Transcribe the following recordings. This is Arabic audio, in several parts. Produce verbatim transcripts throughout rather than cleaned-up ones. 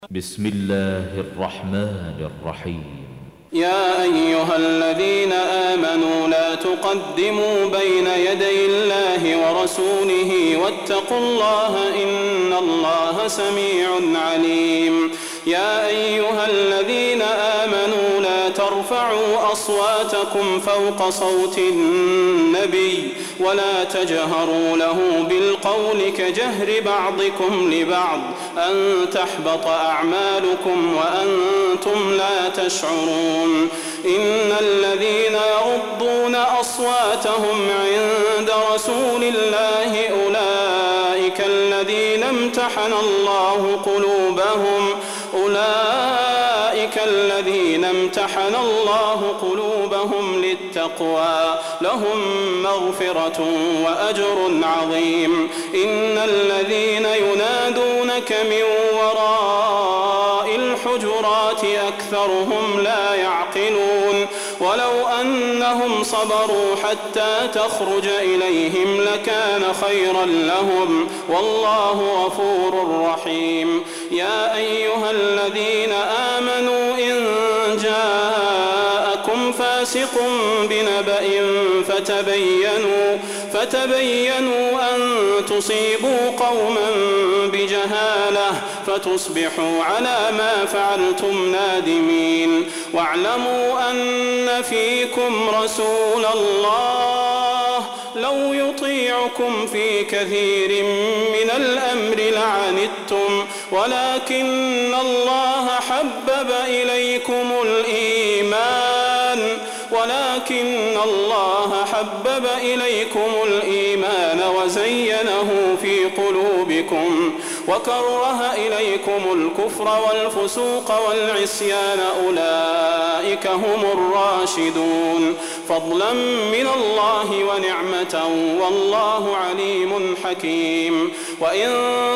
بسم الله الرحمن الرحيم. يا أيها الذين آمنوا لا تقدموا بين يدي الله ورسوله واتقوا الله إن الله سميع عليم. يا أيها الذين آمنوا لا ترفعوا أصواتكم فوق صوت النبي ولا تجهروا له بالقول كجهر بعضكم لبعض أن تحبط أعمالكم وأنتم لا تشعرون. إن الذين يغضون أصواتهم عند رسول الله أولئك الذين امتحن الله قلوبهم أولئك الذين امتحن الله قلوبهم للتقوى لهم مغفرة وأجر عظيم. إن الذين ينادونك من وراء الحجرات أكثرهم لا يعقلون. ولو أنهم صبروا حتى تخرج إليهم لكان خيرا لهم والله غفور رحيم. يا أيها الذين آمنوا إن جاءكم فاسق بنبأ فتبينوا فتبينوا أن تصيبوا قوما بجهالة فتصبحوا على ما فعلتم نادمين. واعلموا أن فيكم رسول الله لو يطيعكم في كثير من الأمر لعنتم ولكن الله حبب إليكم الإيمان ولكن الله حبب إليكم الإيمان وزينه في قلوبكم وكره إليكم الكفر والفسوق والعصيان أولئك هم الراشدون فضلا من الله ونعمة والله عليم حكيم. وإن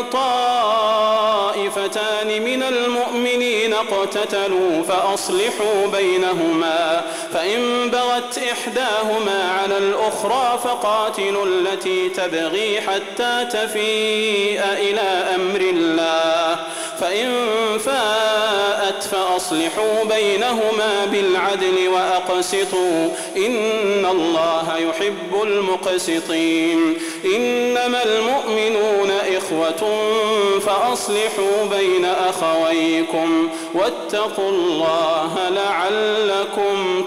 طائفتان من المؤمنين اقتتلوا فأصلحوا بينهما فإن بغت إحداهما على الأخرى فقاتلوا التي تبغي حتى تفيء إلى أمر الله فإن فاءت فأصلحوا بينهما بالعدل وأقسطوا إن الله يحب المقسطين. إنما المؤمنون إخوة فأصلحوا بين أخويكم واتقوا الله لعلكم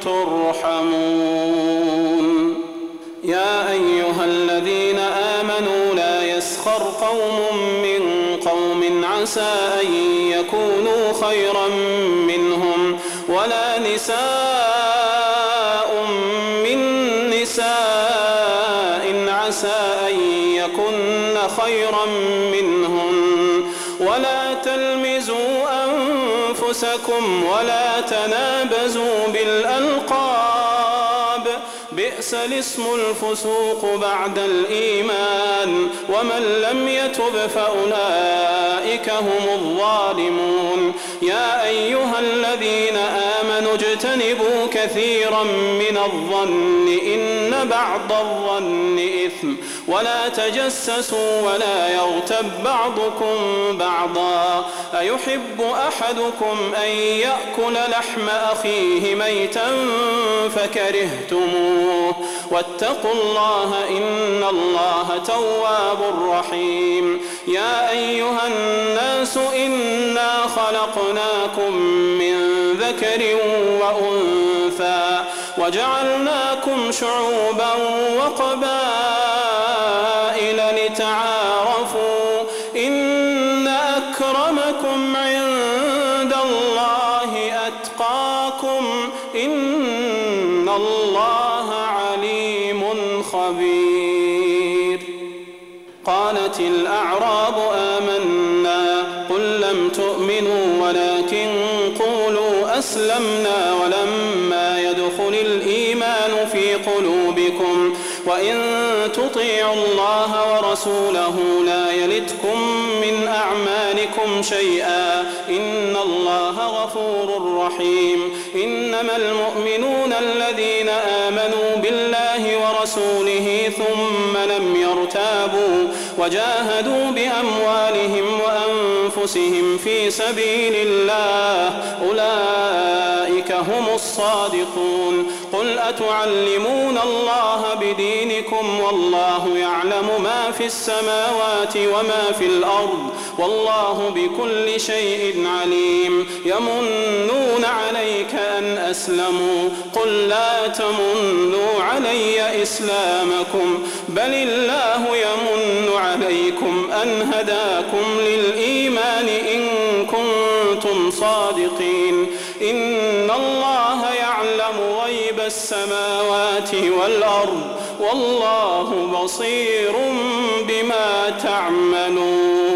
ترحمون. يا أيها الذين آمنوا لا يسخر قوم من قوم عسى أن يكونوا خيرا منهم ولا نساء من نساء عسى أن يكن خيرا منهن ولا تلمزوا أنفسكم ولا تنابزوا بالألقاب بئس الاسم الفسوق بعد الإيمان ومن لم يتب فأولئك هم الظالمون. يا أيها الذين آمنوا اجتنبوا كثيرا من الظن إن بعض الظن إثم ولا تجسسوا ولا يغتب بعضكم بعضا أيحب أحدكم أن يأكل لحم أخيه ميتا فكرهتموه واتقوا الله إن الله تواب رحيم. يا أيها الناس إنا خلقناكم من ذكر وأنثى وجعلناكم شعوبا وقبائل لتعارفوا إن أكرمكم عند الله أتقاكم إن الله عليم خبير. قالت الأعراب آمنا قل لم تؤمنوا ولكن قولوا أسلمنا ولما يدخل الإيمان في قلوبكم وإن تطيعوا الله ورسوله لا يلتكم من أعمالكم شيئا إن الله غفور رحيم. إنما المؤمنون الذين آمنوا بالله ورسوله ثم لم يرتابوا وجاهدوا بأموالهم وأنفسهم أنفسهم في سبيل الله أولئك هم الصادقون. قل أتعلمون الله بدينكم والله يعلم ما في السماوات وما في الأرض والله بكل شيء عليم. يمنون عليك أن أسلموا قل لا تمنوا علي إسلامكم بل الله يمن عليكم أن هداكم للإيمان إن كنتم صادقين. إن الله يعلم غيب السماوات والأرض والله بصير بما تعملون.